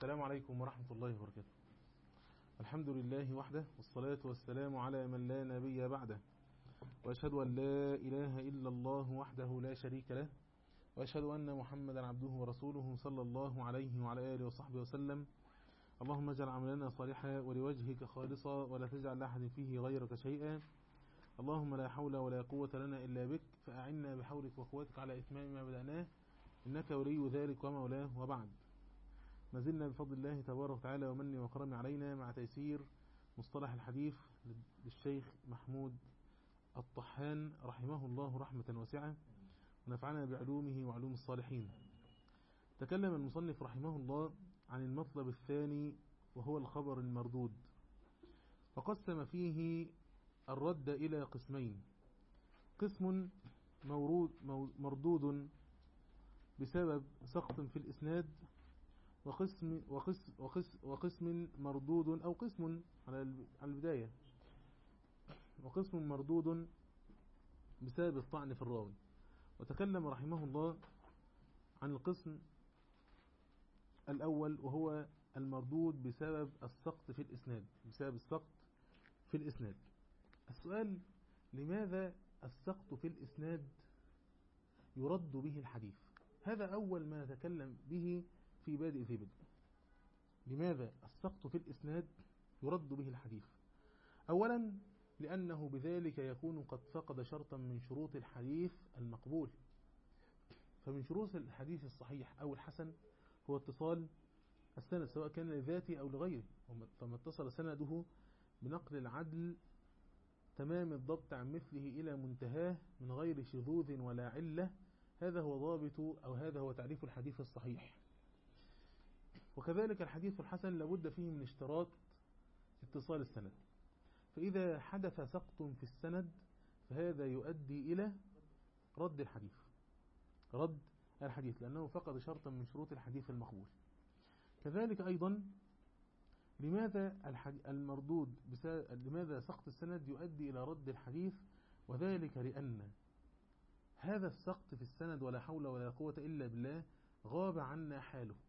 السلام عليكم ورحمة الله وبركاته. الحمد لله وحده، والصلاة والسلام على من لا نبي بعده، وأشهد أن لا إله إلا الله وحده لا شريك له، وأشهد أن محمدا عبده ورسوله صلى الله عليه وعلى آله وصحبه وسلم. اللهم اجعل عملنا صالحا ولوجهك خالصا ولا تجعل لأحد فيه غيرك شيئا. اللهم لا حول ولا قوة لنا إلا بك، فأعنا بحولك وقوتك على إتمام ما بدأناه، إنك ولي ذلك ومولاه. وبعد، ما زلنا بفضل الله تبارك وتعالى ومنه وكرمه علينا مع تيسير مصطلح الحديث للشيخ محمود الطحان رحمه الله رحمة واسعة، ونفعنا بعلومه وعلوم الصالحين. تكلم المصنف رحمه الله عن المطلب الثاني، وهو الخبر المردود، وقسم فيه الرد إلى قسمين: قسم مردود بسبب سقط في الإسناد، وقسم مردود أو قسم على البداية، وقسم مردود بسبب الطعن في الراوي. وتكلم رحمه الله عن القسم الأول، وهو المردود بسبب السقط في الإسناد، بسبب السقط في الإسناد. السؤال: لماذا السقط في الإسناد يرد به الحديث؟ هذا أول ما نتكلم به في بادئ ذي بدء. لماذا السقط في الإسناد يرد به الحديث؟ أولا، لأنه بذلك يكون قد فقد شرطا من شروط الحديث المقبول. فمن شروط الحديث الصحيح أو الحسن هو اتصال السند، سواء كان لذاته أو لغيره. فما اتصل سنده بنقل العدل تمام الضبط عن مثله إلى منتهاه من غير شذوذ ولا علة، هذا هو ضابط أو هذا هو تعريف الحديث الصحيح. وكذلك الحديث الحسن لابد فيه من اشتراط اتصال السند، فإذا حدث سقط في السند فهذا يؤدي إلى رد الحديث لأنه فقد شرطا من شروط الحديث المقبول. كذلك أيضا، لماذا لماذا سقط السند يؤدي إلى رد الحديث؟ وذلك لأن هذا السقط في السند ولا حول ولا قوة إلا بالله غاب عنا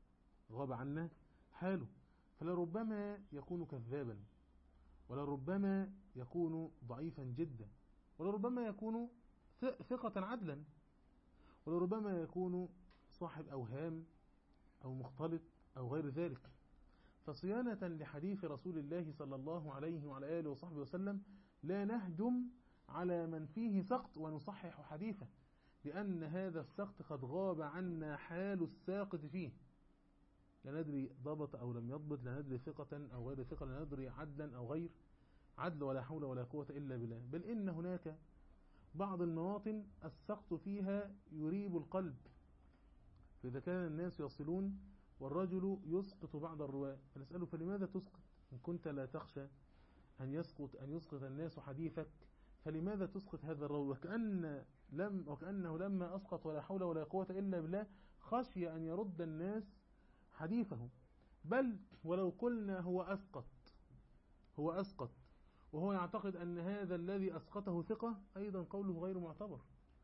حاله، فلربما يكون كذابا، ولربما يكون ضعيفا جدا، ولربما يكون ثقة عدلا، ولربما يكون صاحب أوهام أو مختلط أو غير ذلك. فصيانة لحديث رسول الله صلى الله عليه وعلى آله وصحبه وسلم لا نهجم على من فيه سقط ونصحح حديثه، لأن هذا السقط قد غاب عنا حال الساقط فيه. لا ندري ضبط أو لم يضبط، لا ندري ثقة أو غير ثقة، لا ندري عدلا أو غير عدل، ولا حول ولا قوة إلا بالله. بل إن هناك بعض المواطن السقط فيها يريب القلب، فإذا كان الناس يصلون والرجل يسقط بعض الرواة فنسأله: فلماذا تسقط؟ إن كنت لا تخشى أن يسقط الناس حديثك، فلماذا تسقط هذا الراوي؟ وكأنه لما أسقط ولا حول ولا قوة إلا بالله خشي أن يرد الناس حديثه. بل ولو قلنا هو أسقط وهو يعتقد أن هذا الذي أسقطه ثقة، أيضا قوله غير معتبر،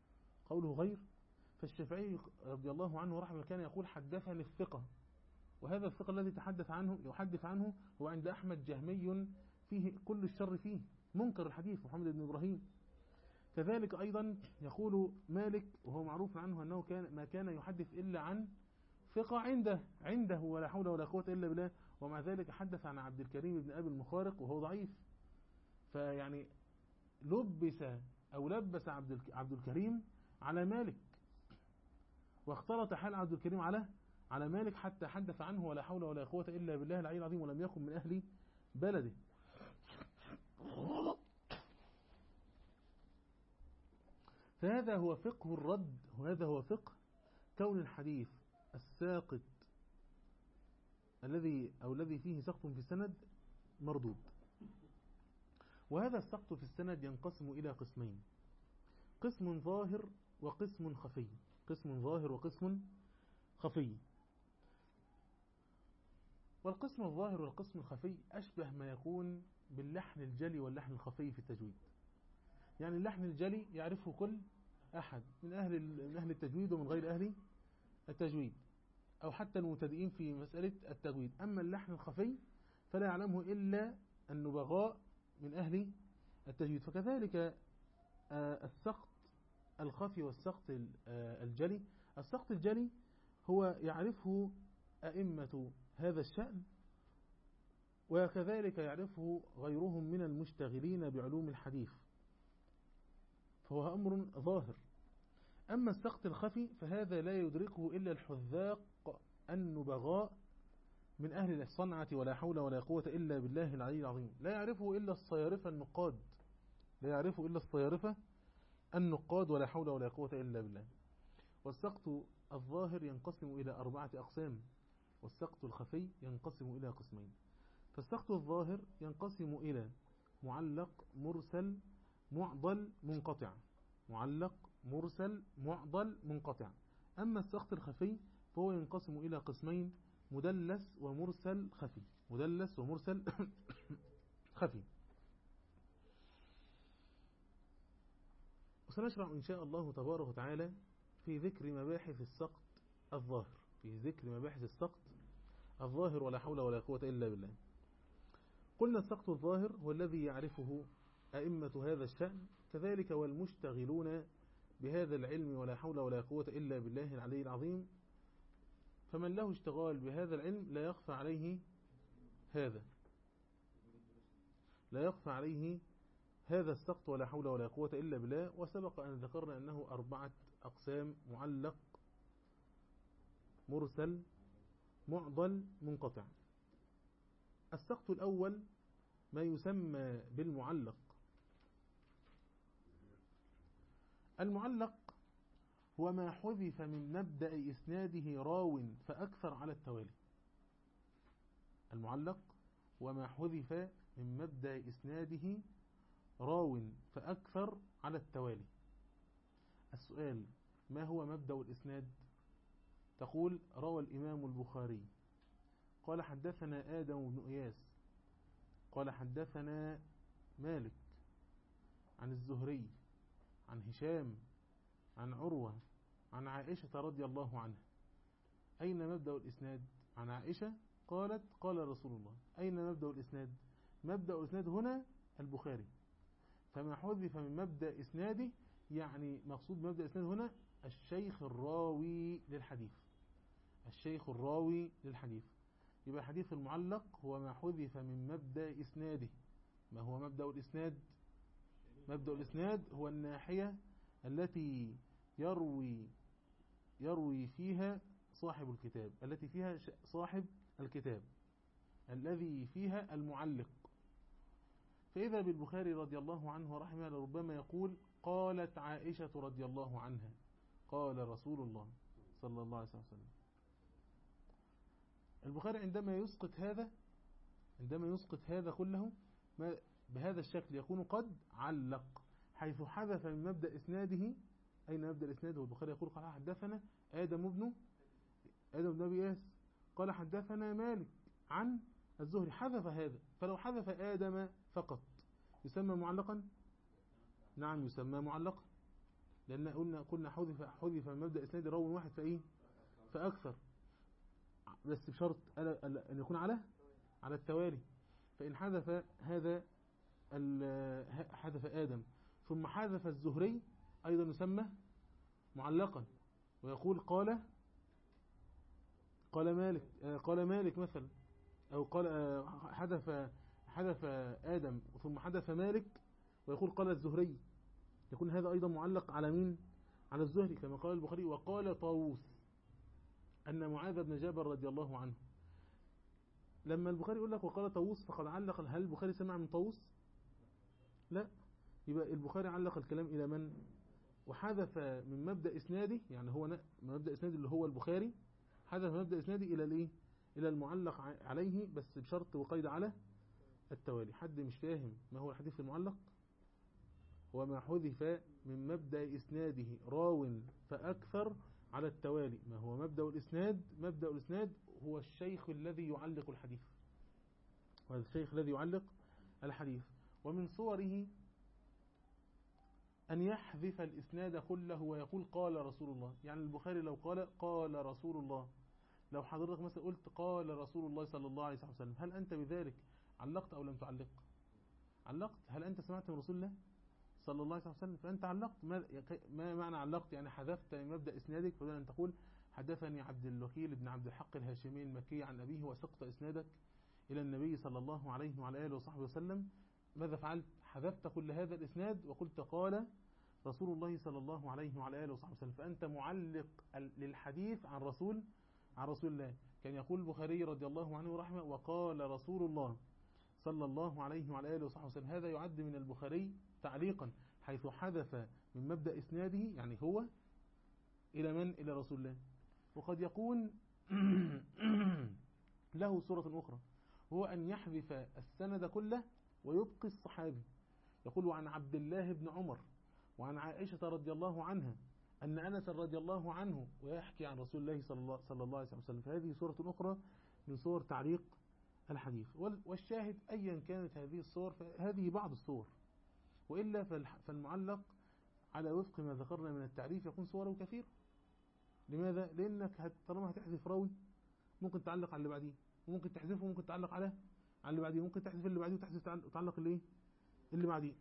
فالشافعي رضي الله عنه رحمه كان يقول: حدثني الثقة، وهذا الثقة الذي يحدث عنه هو عند أحمد جهمي فيه كل الشر، فيه منكر الحديث محمد بن إبراهيم. كذلك أيضا يقول مالك، وهو معروف عنه أنه ما كان يحدث إلا عن ثقة عنده ولا حول ولا قوة إلا بالله، ومع ذلك حدث عن عبد الكريم بن أبي المخارق وهو ضعيف. فيعني لبس عبد الكريم على مالك، واختلط حال عبد الكريم على مالك حتى حدث عنه ولا حول ولا قوة إلا بالله العلي العظيم، ولم يكن من أهل بلده. فهذا هو فقه الرد، وهذا هو فقه كون الحديث الساقط الذي فيه سقط في السند مردود. وهذا السقط في السند ينقسم إلى قسمين: قسم ظاهر وقسم خفي. والقسم الظاهر والقسم الخفي أشبه ما يكون باللحن الجلي واللحن الخفي في التجويد. يعني اللحن الجلي يعرفه كل أحد من أهل التجويد ومن غير أهل التجويد، أو حتى المبتدئين في مسألة التجويد. أما اللحن الخفي فلا يعلمه إلا النبغاء من أهل التجويد. فكذلك السقط الخفي والسقط الجلي. السقط الجلي هو يعرفه أئمة هذا الشأن، وكذلك يعرفه غيرهم من المشتغلين بعلوم الحديث، فهو أمر ظاهر. أما السقط الخفي فهذا لا يدركه إلا الحذاق النبغاء من أهل الصنعة، ولا حول ولا قوة إلا بالله العلي العظيم. لا يعرفه إلا الصيارفة النقاد، لا يعرفه إلا الصيارفة النقاد، ولا حول ولا قوة إلا بالله. والسقط الظاهر ينقسم إلى 4 أقسام، والسقط الخفي ينقسم إلى قسمين. فالسقط الظاهر ينقسم إلى معلق، مرسل، معضل، منقطع. معلق، مرسل، معضل، منقطع. أما السقط الخفي فهو ينقسم إلى قسمين: مدلس ومرسل خفي. مدلس ومرسل خفي. وسنشرع إن شاء الله تبارك وتعالى في ذكر مباحث السقط الظاهر، في ذكر مباحث السقط الظاهر، ولا حول ولا قوة إلا بالله. قلنا السقط الظاهر هو الذي يعرفه أئمة هذا الشأن، كذلك والمشتغلون بهذا العلم، ولا حول ولا قوة إلا بالله العلي العظيم. فمن له اشتغال بهذا العلم لا يخفى عليه هذا، لا يخفى عليه هذا السقط، ولا حول ولا قوة إلا بالله. وسبق أن ذكرنا أنه 4 أقسام: معلق، مرسل، معضل، منقطع. السقط الأول ما يسمى بالمعلق. المعلق هو ما حذف من مبدأ إسناده راو فأكثر على التوالي. المعلق هو ما حذف من مبدأ إسناده راو فأكثر على التوالي. السؤال: ما هو مبدأ الإسناد؟ تقول: روى الإمام البخاري قال حدثنا آدم بن إياس قال حدثنا مالك عن الزهري عن هشام عن عروة عن عائشة رضي الله عنها. أين مبدأ الإسناد؟ عن عائشة قالت قال رسول الله. أين مبدأ الإسناد؟ مبدأ الإسناد هنا البخاري. فما حذف من مبدأ إسناده يعني مقصود مبدأ الإسناد هنا الشيخ الراوي للحديث، الشيخ الراوي للحديث. يبقى الحديث المعلق هو ما حذف من مبدأ إسناده. ما هو مبدأ الإسناد؟ مبدأ الإسناد هو الناحية التي يروي فيها صاحب الكتاب، التي فيها صاحب الكتاب، الذي فيها المعلق. فإذا بالبخاري رضي الله عنه ورحمه لربما يقول: قالت عائشة رضي الله عنها قال رسول الله صلى الله عليه وسلم. البخاري عندما يسقط هذا كله بهذا الشكل يكون قد علق، حيث حذف من مبدأ إسناده. أين مبدأ الإسناد؟ والبخاري يقول: قال حدثنا آدم بن أبي إياس قال حدثنا مالك عن الزهري، حذف هذا. فلو حذف آدم فقط يسمى معلقا؟ نعم يسمى معلقا، لأن قلنا حذف من مبدأ إسناد راوي واحد فأكثر، بس بشرط أن يكون على التوالي. فإن حذف هذا حذف آدم ثم حذف الزهري أيضا يسمى معلقا، ويقول قال مالك مثلا، أو قال حذف آدم ثم حذف مالك ويقول قال الزهري، يكون هذا أيضا معلق على مين؟ على الزهري، كما قال البخاري: وقال طاووس أن معاذ بن جبل رضي الله عنه. لما البخاري يقول لك وقال طاووس فقد علق، هل البخاري سمع من طاووس؟ لا. يبقى البخاري علق الكلام إلى من؟ وحذف من مبدأ إسناده، يعني هو مبدأ إسناده اللي هو البخاري، حذف مبدأ إسناده إلى الإيه؟ إلى المعلق عليه، بس بشرط وقيد على التوالي. حد مش فاهم ما هو الحديث المعلق؟ وما حذف من مبدأ إسناده راو فأكثر على التوالي. ما هو مبدأ الإسناد؟ مبدأ الإسناد هو الشيخ الذي يعلق الحديث، وهذا الشيخ الذي يعلق الحديث. ومن صوره أن يحذف الإسناد كله ويقول قال رسول الله. يعني البخاري لو قال رسول الله لو حضرتك مثلا قلت قال رسول الله صلى الله عليه وسلم، هل أنت بذلك علقت أو لم تعلق؟ علقت. هل أنت سمعت من رسول الله صلى الله عليه وسلم؟ فأنت علقت. ما معنى علقت؟ يعني حذفت مبدأ إسنادك، فبدل أن تقول حدثني عبد الوكيل بن عبد الحق الهاشمي المكي عن أبيه، وسقط إسنادك إلى النبي صلى الله عليه وعلى آله وصحبه وسلم، ماذا فعلت؟ حذفت كل هذا الإسناد وقلت قال رسول الله صلى الله عليه وعلى آله وصحبه وسلم، فأنت معلق للحديث عن رسول الله. كان يقول البخاري رضي الله عنه ورحمه وقال رسول الله صلى الله عليه وعلى آله وصحبه وسلم، هذا يعد من البخاري تعليقا، حيث حذف من مبدأ إسناده، يعني هو إلى من؟ إلى رسول الله. وقد يكون له صورة أخرى، هو أن يحذف السند كله ويبقي الصحابي. يقول عن عبد الله بن عمر وعن عائشة رضي الله عنها أن أنس رضي الله عنه، ويحكي عن رسول الله صلى الله عليه وسلم. فهذه صورة أخرى من صور تعليق الحديث. والشاهد أيا كانت هذه الصور، فهذه بعض الصور، وإلا فالمعلق على وفق ما ذكرنا من التعريف يكون صوره كثير. لماذا؟ لأنك طالما هتحذف راوي ممكن تعلق على اللي بعديه، وممكن تحذفه وممكن تعلق على اللي بعديه، ممكن تحذف اللي بعديه وتعلق اللي بعديه.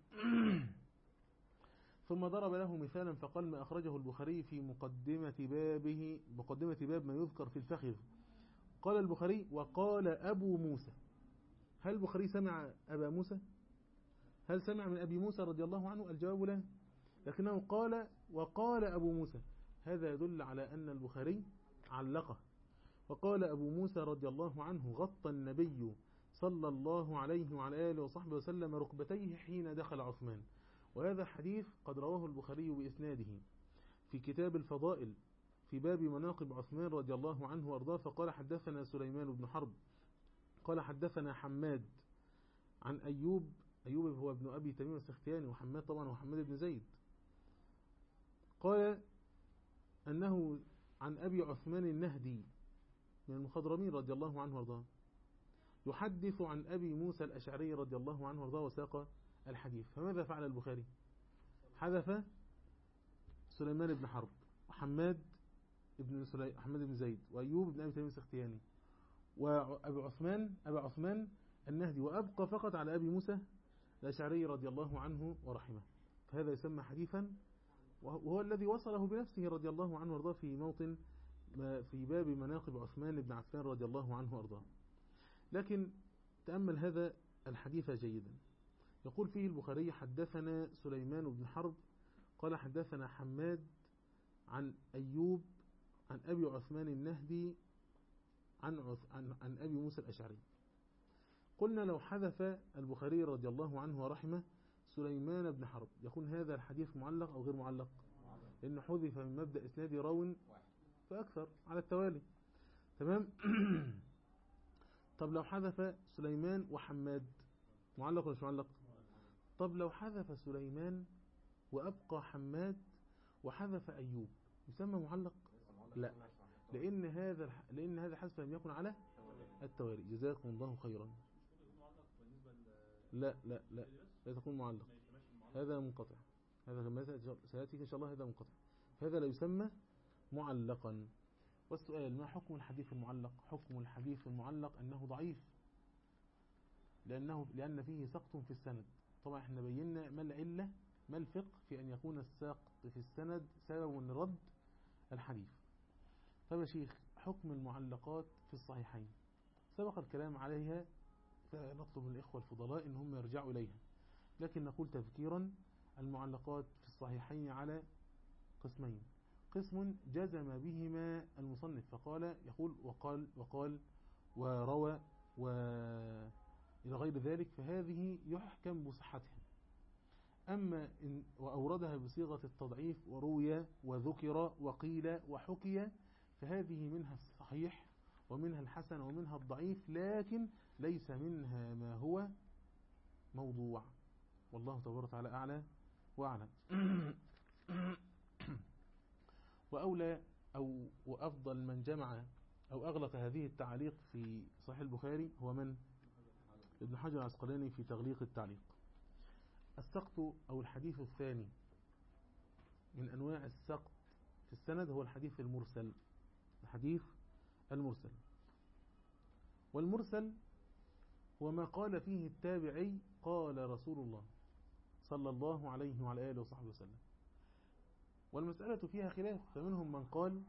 ثم ضرب له مثالا فقال ما أخرجه البخاري في مقدمة باب ما يذكر في الفخذ. قال البخاري وقال أبو موسى. هل البخاري سمع أبا موسى؟ هل سمع من أبي موسى رضي الله عنه؟ الجواب لا، لكنه قال وقال أبو موسى. هذا يدل على أن البخاري علقه. وقال أبو موسى رضي الله عنه غطى النبي صلى الله عليه وعلى آله وصحبه وسلم ركبتيه حين دخل عثمان. وهذا حديث قد رواه البخاري بإسناده في كتاب الفضائل في باب مناقب عثمان رضي الله عنه وارضاه، فقال حدثنا سليمان بن حرب قال حدثنا حماد عن أيوب هو ابن أبي تميم السختياني، وحماد طبعا وحماد بن زيد، قال أنه عن أبي عثمان النهدي من المخضرمين رضي الله عنه وارضاه، يحدث عن أبي موسى الأشعري رضي الله عنه وارضاه وساق الحديث. فماذا فعل البخاري؟ حذف سليمان بن حرب وحماد بن زيد وأيوب بن أبي تميم السختياني وأبي عثمان النهدي، وأبقى فقط على أبي موسى الأشعري رضي الله عنه ورحمه. فهذا يسمى حديثا، وهو الذي وصله بنفسه رضي الله عنه وارضاه في موطن في باب مناقب عثمان بن عفان رضي الله عنه وارضاه. لكن تأمل هذا الحديث جيدا. يقول فيه البخاري حدثنا سليمان بن حرب قال حدثنا حماد عن أيوب عن أبي عثمان النهدي عن أبي موسى الأشعري. قلنا لو حذف البخاري رضي الله عنه ورحمه سليمان بن حرب يكون هذا الحديث معلق أو غير معلق؟ لأنه حذف من مبدأ إسناد راو فأكثر على التوالي. تمام. طب لو حذف سليمان وحماد معلق ولا مش معلق؟ طب لو حذف سليمان وأبقى حماد وحذف أيوب يسمى معلق؟ لا، لأن هذا حذف لم يكن على التوالي. جزاكم الله خيرا. لا تكون معلق، هذا منقطع. هذا سيأتيك إن شاء الله، هذا منقطع، هذا لا يسمى معلقا. والسؤال ما حكم الحديث المعلق؟ حكم الحديث المعلق أنه ضعيف، لأن فيه سقط في السند. طبعا احنا بينا ما العلة ما الفقه في أن يكون السقط في السند سبب لرد الحديث. طيب يا شيخ، حكم المعلقات في الصحيحين سبق الكلام عليها، فنطلب من الإخوة الفضلاء إن هم يرجعوا إليها، لكن نقول تذكيرا المعلقات في الصحيحين على قسمين. قسم جزم بهما المصنف فقال يقول وقال وروى إلى غير ذلك، فهذه يحكم بصحتها. أما إن وأوردها بصيغة التضعيف وروي وذكر وقيل وحكي، فهذه منها الصحيح ومنها الحسن ومنها الضعيف، لكن ليس منها ما هو موضوع. والله تبارك وتعالى أعلى وأعلم. وأولى أو وأفضل من جمع أو أغلق هذه التعليق في صحيح البخاري هو من؟ ابن حجر العسقلاني في تغليق التعليق. السقط أو الحديث الثاني من أنواع السقط في السند هو الحديث المرسل. الحديث المرسل. والمرسل هو ما قال فيه التابعي قال رسول الله صلى الله عليه وعلى آله وصحبه وسلم. والمسألة فيها خلاف، فمنهم من قال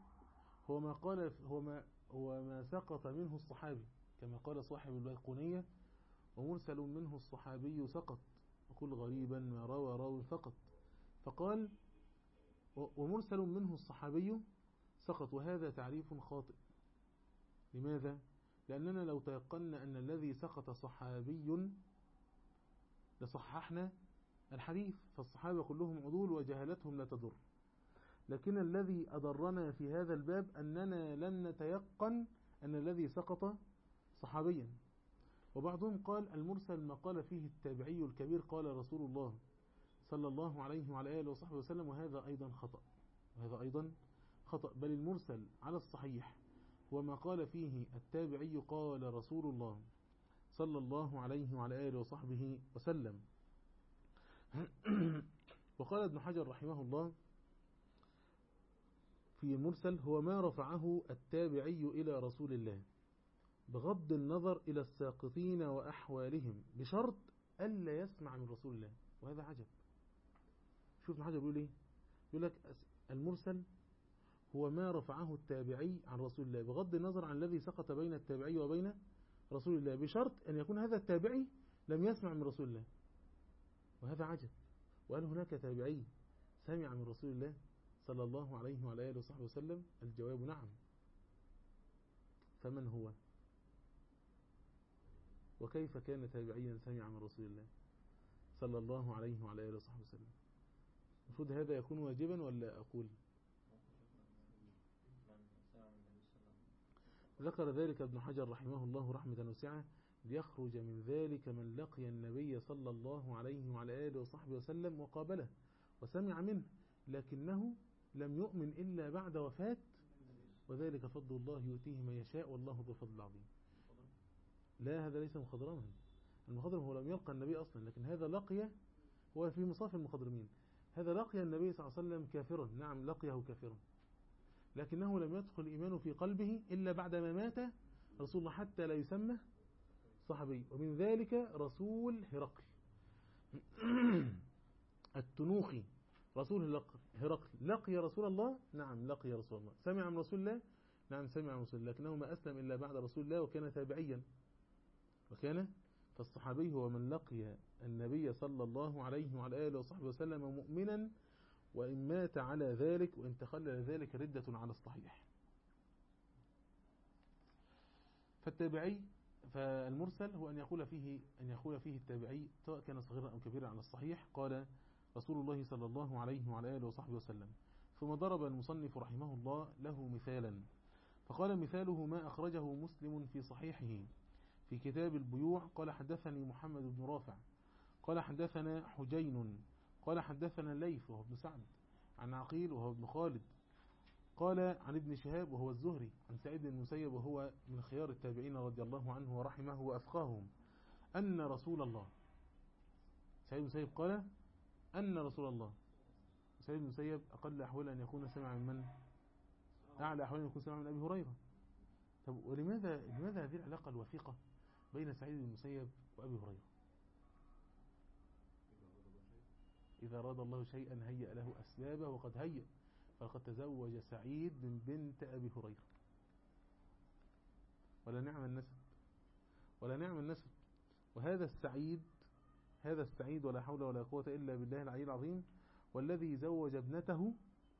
هو ما سقط منه الصحابي كما قال صاحب البيقونية، ومرسل منه الصحابي سقط، وكل غريبا ما روى راو فقط. فقال ومرسل منه الصحابي سقط، وهذا تعريف خاطئ. لماذا؟ لأننا لو تيقنا أن الذي سقط صحابي لصححنا الحديث، فالصحابة كلهم عدول وجهلتهم لا تضر. لكن الذي أضرنا في هذا الباب أننا لم نتيقن أن الذي سقط صحابيا. وبعضهم قال المرسل ما قال فيه التابعي الكبير قال رسول الله صلى الله عليه وعلى آله وصحبه وسلم، وهذا أيضا خطأ. بل المرسل على الصحيح هو ما قال فيه التابعي قال رسول الله صلى الله عليه وعلى آله وصحبه وسلم. وقال ابن حجر رحمه الله في المرسل هو ما رفعه التابعي إلى رسول الله بغض النظر إلى الساقطين وأحوالهم بشرط ألا يسمع من رسول الله. وهذا عجب. شوف ابن حجر بيقول إيه؟ يقول لك المرسل هو ما رفعه التابعي عن رسول الله بغض النظر عن الذي سقط بين التابعي وبين رسول الله بشرط أن يكون هذا التابعي لم يسمع من رسول الله. وهذا عجب. وهل هناك تابعي سمع من رسول الله صلى الله عليه وعلى آله وصحبه وسلم؟ الجواب نعم. فمن هو؟ وكيف كان تابعيا سمع من رسول الله صلى الله عليه وعلى آله وصحبه وسلم؟ المفروض هذا يكون واجبا ولا أقول؟ ذكر ذلك ابن حجر رحمه الله رحمة واسعة ليخرج من ذلك من لقي النبي صلى الله عليه وعلى آله وصحبه وسلم وقابله وسمع منه لكنه لم يؤمن إلا بعد وفاة، وذلك فضل الله يؤتيه من يشاء والله ذو فضل عظيم. لا، هذا ليس مخضرما. المخضرم هو لم يلقى النبي أصلا، لكن هذا لقي، هو في مصاف المخضرمين، هذا لقي النبي صلى الله عليه وسلم كافرا. نعم لقيه كافرا، لكنه لم يدخل الإيمان في قلبه إلا بعدما مات رسول الله حتى لا يسمى صحابي. ومن ذلك رسول هرقل التنوخي، رسول هرقل لقي رسول الله. نعم لقي رسول الله. سمع من رسول الله. نعم سمع من رسول الله، لكنه ما أسلم إلا بعد رسول الله وكان تابعيا. فالصحابي هو من لقي النبي صلى الله عليه وعلى آله وصحبه وسلم مؤمنا، وإن مات على ذلك، وإن تخلل ذلك ردة على الصحيح. فالمرسل هو أن يقول فيه التابعي سواء كان صغيرا أو كبيرا على الصحيح قال رسول الله صلى الله عليه وعلى آله وصحبه وسلم. ثم ضرب المصنف رحمه الله له مثالا، فقال مثاله ما أخرجه مسلم في صحيحه في كتاب البيوع قال حدثني محمد بن رافع قال حدثنا حجين قال حدثنا الليث وهو ابن سعد عن عقيل وهو ابن خالد قال عن ابن شهاب وهو الزهري عن سعيد بن المسيب وهو من خيار التابعين رضي الله عنه ورحمه وأفقاهم أن رسول الله، سعيد بن المسيب قال أن رسول الله، سعيد بن المسيب أقل أحوال أن يكون سمع من أعلى أحوال أن يكون سمع من أبي هريرة. طب ولماذا هذه العلاقة الوثيقة بين سعيد بن المسيب وأبي هريرة؟ إذا أراد الله شيئا هيأ له أسبابه وقد هيأ، فقد تزوج سعيد من بنت أبي هريرة. ولا نعم النسب. وهذا السعيد ولا حول ولا قوة إلا بالله العلي العظيم، والذي زوج ابنته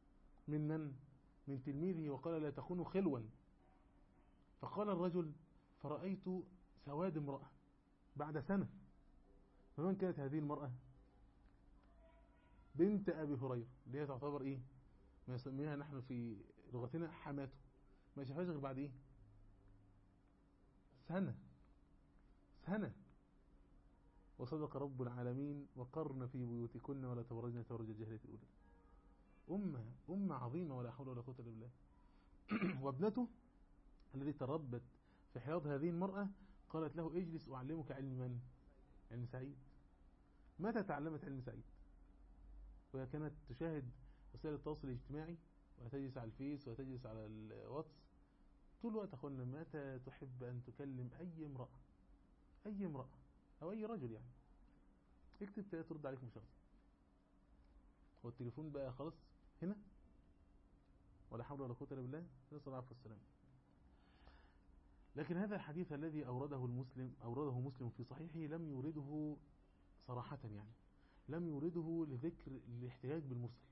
من تلميذه وقال لا تكونوا خلوا. فقال الرجل فرأيت سواد امرأة بعد سنة. فمن كانت هذه المرأة؟ بنت أبي هريرة، اللي هي تعتبر إيه؟ ما يسميها نحن في لغتنا حماته. ما شافهاش غير بعد إيه؟ سنة. وصدق رب العالمين وقرن في بيوتكن ولا تبرجن تبرج الجاهلية الأولى. أمة عظيمة ولا حول ولا قوة إلا بالله. وابنته التي تربت في حياض هذه المرأة قالت له اجلس أعلمك علم من؟ علم سعيد. متى تعلمت علم سعيد؟ وهي كانت تشاهد وسائل التواصل الاجتماعي، وتجلس على الفيس وتجلس على الواتس طول الوقت أخوانا متى تحب أن تكلم أي امرأة، أي امرأة أو أي رجل يعني، اكتب ترد عليك مشغل. هو التليفون بقى خلاص هنا، ولا حول ولا قوة إلا بالله، نسأل الله العافية والسلام. لكن هذا الحديث الذي أورده مسلم في صحيحه لم يورده صراحة، لم يورده لذكر الاحتجاج بالمرسل.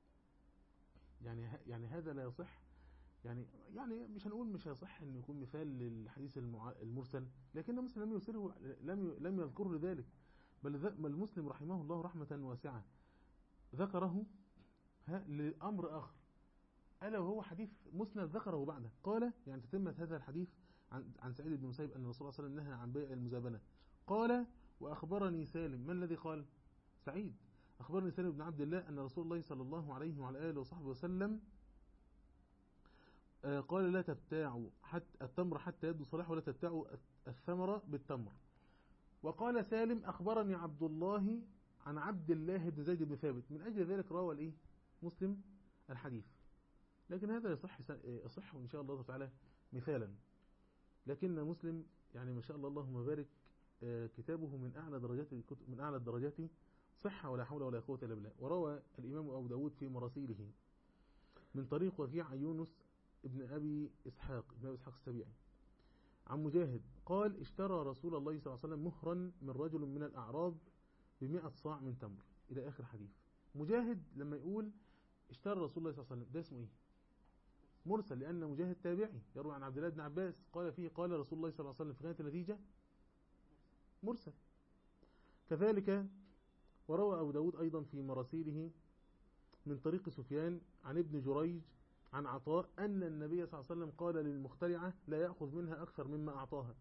يعني هذا لا يصح، يعني مش هنقول مش هيصح ان يكون مثال للحديث المرسل، لكن مسلم لم يرسله، لم يذكره لذلك، بل مسلم رحمه الله رحمة واسعة ذكره لأمر آخر، ألا وهو حديث مسند ذكره بعده. قال يعني تتمة هذا الحديث عن سعيد بن المسيب أن الرسول صلى الله عليه وسلم نهى عن بيع المزابنة. قال وأخبرني سالم، من الذي قال؟ سعيد. أخبرني سالم بن عبد الله أن رسول الله صلى الله عليه وعلى آله وصحبه وسلم قال لا تبتاعوا التمر حتى يبدو صلاح، ولا تبتاعوا الثمر بالتمر. وقال سالم أخبرني عبد الله عن عبد الله بن زيد بن ثابت، من أجل ذلك روى مسلم الحديث. لكن هذا يصح إن شاء الله تعالى مثالا، لكن مسلم يعني ما شاء الله اللهم بارك كتابه من أعلى الدرجات صحة، ولا حول ولا قوة إلا بالله. وروى الإمام أبو داود في مراسيله من طريق وكيع يونس ابن أبي إسحاق السبيعي عن مجاهد قال اشترى رسول الله صلى الله عليه وسلم مهرا من رجل من الأعراب ب100 صاع من تمر، إلى آخر حديث. مجاهد لما يقول اشترى رسول الله صلى الله عليه وسلم ده اسمه إيه؟ مرسل، لأن مجاهد تابعي يروي عن عبد الله بن عباس قال فيه قال رسول الله صلى الله عليه وسلم، فكانت النتيجة مرسل. كذلك وروى أبو داود أيضا في مراسيله من طريق سفيان عن ابن جريج عن عطاء أن النبي صلى الله عليه وسلم قال للمخترعة لا يأخذ منها أكثر مما أعطاها.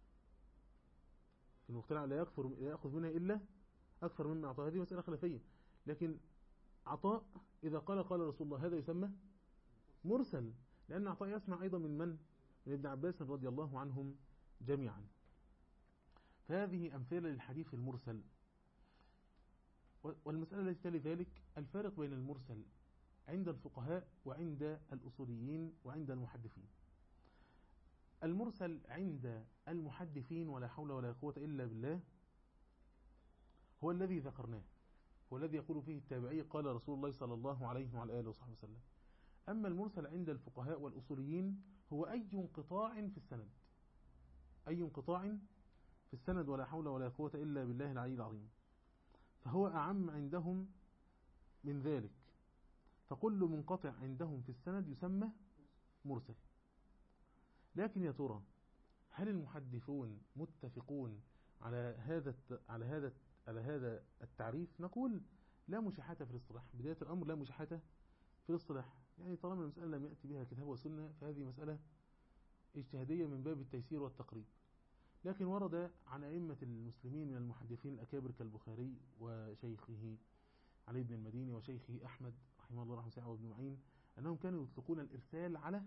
في المخترعة لا يأخذ منها إلا أكثر مما أعطاها، هذه مسألة خلافية. لكن عطاء إذا قال رسول الله هذا يسمى مرسل، لأن عطاء يسمع أيضا من ابن عباس رضي الله عنهم جميعا. فهذه أمثلة للحديث المرسل. والمسألة التي تلي ذلك الفارق بين المرسل عند الفقهاء وعند الأصوليين وعند المحدثين. المرسل عند المحدثين ولا حول ولا قوة إلا بالله هو الذي ذكرناه، هو الذي يقول فيه التابعي قال رسول الله صلى الله عليه وعلى آله وصحبه وسلم. أما المرسل عند الفقهاء والأصوليين هو أي انقطاع في السند، أي انقطاع في السند ولا حول ولا قوة إلا بالله العلي العظيم، فهو أعم عندهم من ذلك. فكل منقطع عندهم في السند يسمى مرسل. لكن يا ترى هل المحدثون متفقون على هذا التعريف؟ نقول لا مشاحة في الاصطلاح، بداية الأمر لا مشاحة في الاصطلاح، يعني طالما المسألة لم يأتي بها كتاب وسنة فهذه مسألة اجتهادية من باب التيسير والتقريب. لكن ورد عن أئمة المسلمين من المحدثين الأكابر كالبخاري وشيخه علي بن المديني وشيخه أحمد رحمه الله رحمه الله وابن معين أنهم كانوا يطلقون الإرسال على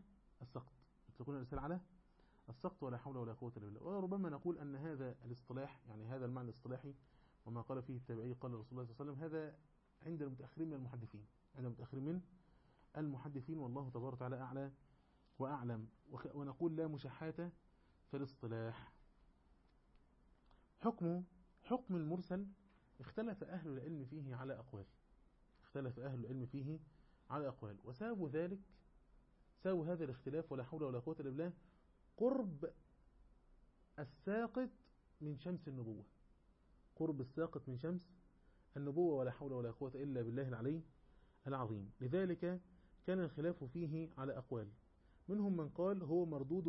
السقط، ولا حول ولا قوة إلا بالله. وربما نقول أن هذا الاصطلاح، يعني هذا المعنى الاصطلاحي وما قال فيه التابعي قال رسول الله صلى الله عليه وسلم، هذا عند المتأخرين من المحدثين، والله تبارك وتعالى أعلى وأعلم. ونقول لا مشاحة في الاصطلاح. حكم المرسل اختلف أهل العلم فيه على أقوال، وسبب ذلك هذا الاختلاف ولا حول ولا قوة إلا بالله قرب الساقط من شمس النبوة، ولا حول ولا قوة إلا بالله العلي العظيم. لذلك كان الخلاف فيه على أقوال، منهم من قال هو مردود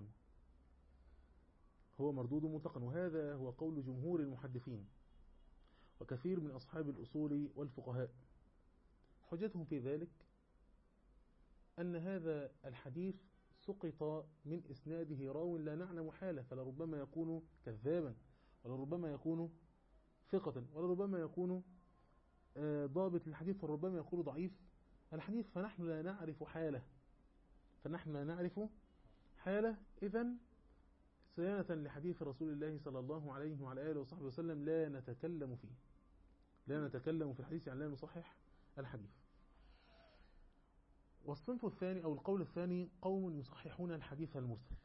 مطلقا، وهذا هو قول جمهور المحدثين وكثير من أصحاب الأصول والفقهاء. حجتهم في ذلك أن هذا الحديث سقط من إسناده راو لا نعلم حاله، فلربما يكون كذابا، ولربما يكون ثقة، ولربما يكون ضابط للحديث، وربما يكون ضعيف الحديث، فنحن لا نعرف حاله. إذن صيانة لحديث رسول الله صلى الله عليه وعلى آله وصحبه وسلم لا نتكلم في الحديث، يعني لا نصحح الحديث. والصنف الثاني أو القول الثاني قوم يصححون الحديث المرسل،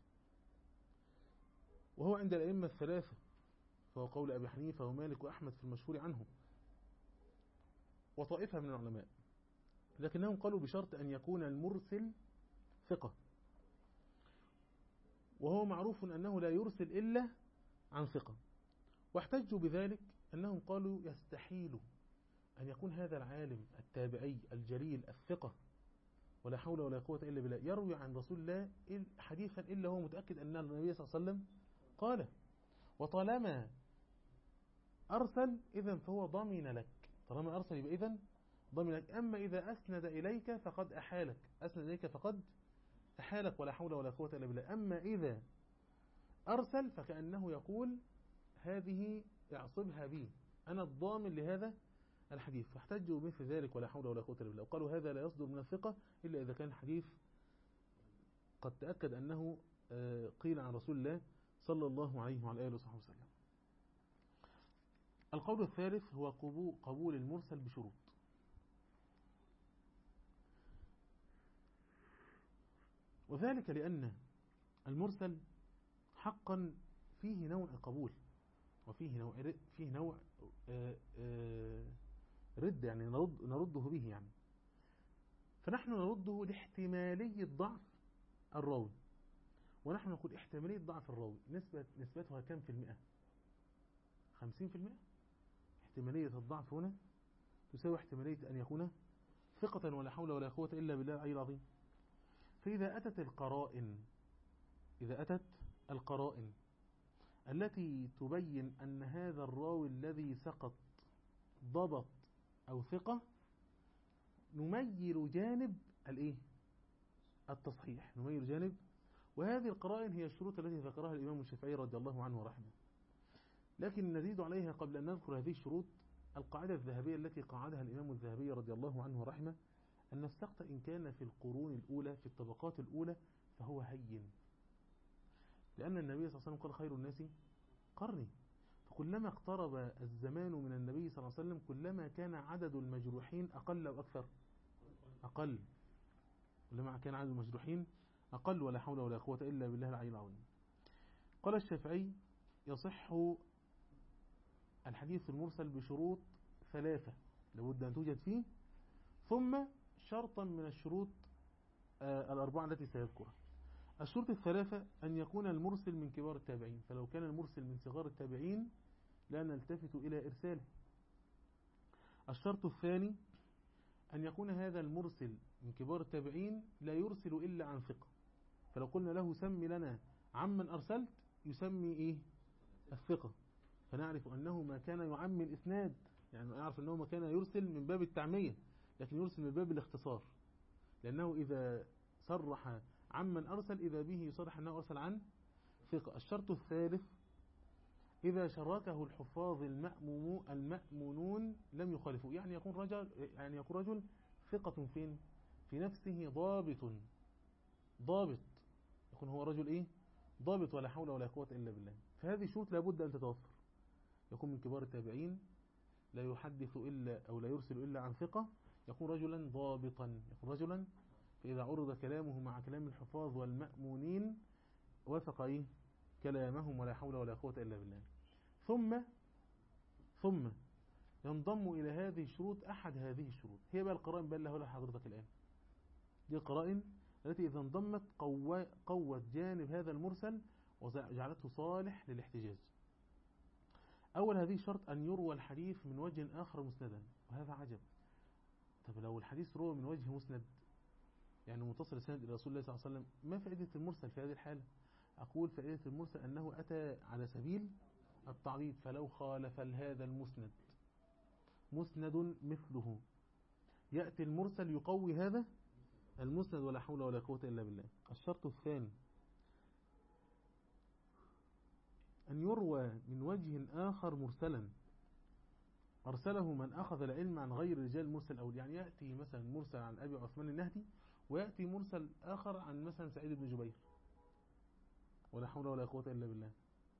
وهو عند الأئمة الثلاثة، فهو قول أبي حنيفة ومالك وأحمد في المشهور عنه وطائفة من العلماء، لكنهم قالوا بشرط أن يكون المرسل ثقة، وهو معروف أنه لا يرسل إلا عن ثقة. واحتجوا بذلك أنهم قالوا يستحيل أن يكون هذا العالم التابعي الجليل الثقة ولا حول ولا قوة إلا بالله يروي عن رسول الله حديثا إلا هو متأكد أن النبي صلى الله عليه وسلم قال، وطالما أرسل إذن فهو ضامن لك، طالما أرسل يبقى إذن ضامن لك. أما إذا أسند إليك فقد أحالك، أسند إليك فقد أحالك ولا حول ولا قوة إلا بالله. أما إذا أرسل فكأنه يقول هذه اعصبها بي، أنا الضامن لهذا الحديث. فاحتجوا مثل ذلك ولا حول ولا قوة إلا بالله، وقالوا هذا لا يصدر من الثقة إلا إذا كان الحديث قد تأكد أنه قيل عن رسول الله صلى الله عليه وعلى آله وصحبه وسلم. القول الثالث هو قبول المرسل بشروط، وذلك لأن المرسل حقا فيه نوع قبول وفيه نوع رد، يعني نرده به يعني. فنحن نرده لاحتمالية ضعف الراوي، ونحن نقول احتمالية ضعف الراوي نسبتها كم في المئة؟ 50%. احتمالية الضعف هنا تساوي احتمالية أن يكون ثقة ولا حول ولا قوة إلا بالله العلي العظيم. فإذا أتت القرائن التي تبين أن هذا الراوي الذي سقط ضبط أو ثقة، نميل جانب التصحيح، نميل جانب. وهذه القرائن هي الشروط التي ذكرها الإمام الشافعي رضي الله عنه ورحمه. لكن نزيد عليها قبل أن نذكر هذه الشروط القاعدة الذهبية التي قاعدها الإمام الذهبي رضي الله عنه ورحمه، أن السقط إن كان في القرون الأولى في الطبقات الأولى فهو هين، لأن النبي صلى الله عليه وسلم قال خير الناس قرني، فكلما اقترب الزمان من النبي صلى الله عليه وسلم كلما كان عدد المجروحين أقل أو أكثر، أقل، كلما كان عدد المجروحين أقل ولا حول ولا قوة إلا بالله العلي العظيم. قال الشافعي يصح الحديث المرسل بشروط ثلاثة لابد أن توجد فيه، ثم شرطا من الشروط الأربعة التي سيذكرها. الشروط الثلاثة أن يكون المرسل من كبار التابعين، فلو كان المرسل من صغار التابعين لا نلتفت إلى إرساله. الشرط الثاني أن يكون هذا المرسل من كبار التابعين لا يرسل إلا عن ثقة، فلو قلنا له سمي لنا عمن أرسلت يسمي الثقة، فنعرف أنه ما كان يعمي الإسناد، يعني نعرف أنه ما كان يرسل من باب التعمية، لكن يرسل من باب الاختصار، لأنه إذا صرح عمن أرسل إذا به يصرح أنه أرسل عن ثقة. الشرط الثالث إذا شركه الحفاظ المأمونون لم يخالفوا، يعني يكون رجل ثقة في نفسه ضابط، يكون هو رجل ضابط ولا حول ولا قوة إلا بالله. فهذه شروط لابد أن تتوفر، يكون من كبار التابعين، لا يحدث إلا أو لا يرسل إلا عن ثقة، يكون رجلا ضابطا، يكون رجلا فإذا عرض كلامه مع كلام الحفاظ والمأمونين وثق كلامهم ولا حول ولا قوة إلا بالله. ثم ينضم إلى هذه الشروط أحد هذه الشروط، هي بقى القرائن بقى اللي هقولها لحضرتك الآن. دي القرائن التي إذا انضمت قوت جانب هذا المرسل وجعلته صالح للاحتجاج. أول هذه الشرط أن يروى الحديث من وجه آخر مسندا، وهذا عجب. طب لو الحديث روى من وجه مسند، يعني متصل السند إلى رسول الله صلى الله عليه وسلم، ما فائدة المرسل في هذه الحالة؟ أقول فائدة المرسل أنه أتى على سبيل التعريض، فلو خالف هذا المسند مسند مثله يأتي المرسل يقوي هذا المسند ولا حول ولا قوة إلا بالله. الشرط الثاني أن يروى من وجه آخر مرسلا أرسله من أخذ العلم عن غير رجال المرسل الأول، يعني يأتي مثلا مرسل عن أبي عثمان النهدي ويأتي مرسل آخر عن مثلا سعيد بن جبير ولا حول ولا قوة إلا بالله.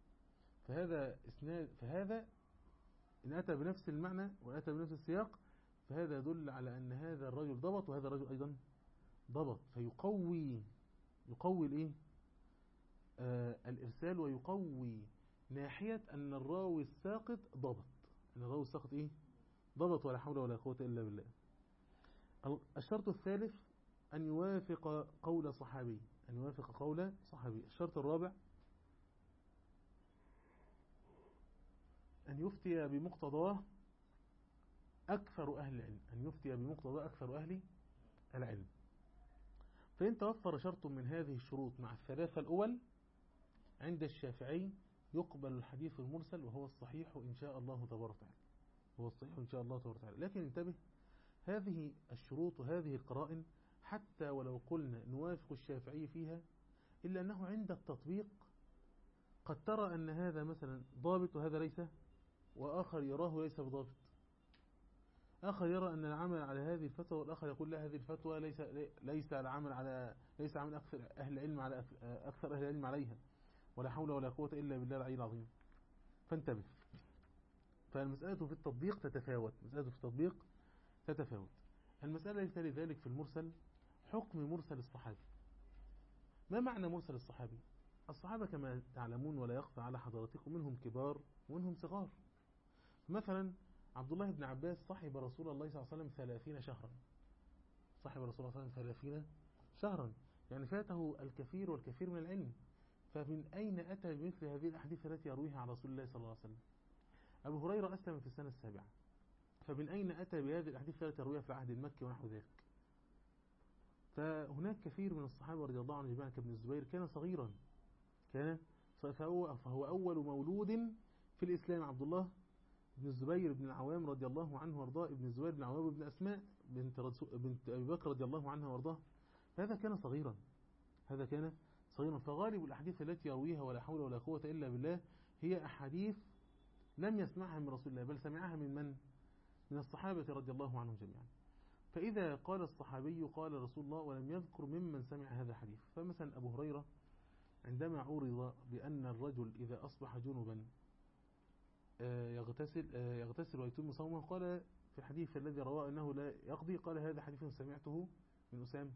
فهذا إن أتى بنفس المعنى وأتى بنفس السياق فهذا يدل على أن هذا الرجل ضبط وهذا الرجل أيضا ضبط، فيقوي الايه الإرسال، ويقوي ناحية أن الراوي الساقط ضبط، أن الراوي الساقط إيه ضبط، ولا حول ولا قوة إلا بالله. الشرط الثالث أن يوافق قول صحابي، الشرط الرابع أن يفتي بمقتضاه أكثر أهل العلم. فإن توفر شرط من هذه الشروط مع الثلاثة الأول عند الشافعي يقبل الحديث المرسل، وهو الصحيح إن شاء الله تبارك وتعالى. لكن انتبه، هذه الشروط وهذه القرائن حتى ولو قلنا نوافق الشافعي فيها، إلا أنه عند التطبيق قد ترى أن هذا مثلا ضابط وهذا ليس، وآخر يراه ليس بضابط، آخر يرى أن العمل على هذه الفتوى، والآخر يقول لا، هذه الفتوى ليس عمل أكثر أهل العلم عليها، ولا حول ولا قوة إلا بالله العلي العظيم. فانتبه، فالمسألة في التطبيق تتفاوت. المسألة التالي ذلك في المرسل، حكم مرسل الصحابي. ما معنى مرسل الصحابي؟ الصحابة كما تعلمون ولا يخفى على حضراتكم منهم كبار ومنهم صغار. مثلا عبد الله بن عباس صحب رسول الله صلى الله عليه وسلم 30 شهرا، يعني فاته الكثير والكثير من العلم. فمن أين أتى بمثل هذه الأحاديث التي يرويها على رسول الله صلى الله عليه وسلم؟ أبو هريرة أسلم في السنة السابعة، فمن أين أتى بهذه الأحاديث التي يرويها في العهد المكي ونحو ذلك؟ فهناك كثير من الصحابة رضي الله عنهم جميعا كابن الزبير كان صغيرا، فهو أول مولود في الإسلام، عبد الله بن الزبير بن العوام رضي الله عنه وارضاه، ابن الزبير بن العوام ابن أسماء بنت أبي بكر رضي الله عنها وارضاه. هذا كان صغيرا، فغالب الأحاديث التي يرويها ولا حول ولا قوة إلا بالله هي أحاديث لم يسمعها من رسول الله، بل سمعها من الصحابة رضي الله عنهم جميعا. فإذا قال الصحابي قال رسول الله ولم يذكر ممن سمع هذا الحديث، فمثلا أبو هريرة عندما عرض بأن الرجل إذا أصبح جنبا يغتسل ويتم صومه، قال في الحديث الذي رواه أنه لا يقضي، قال هذا حديث سمعته من أسامة،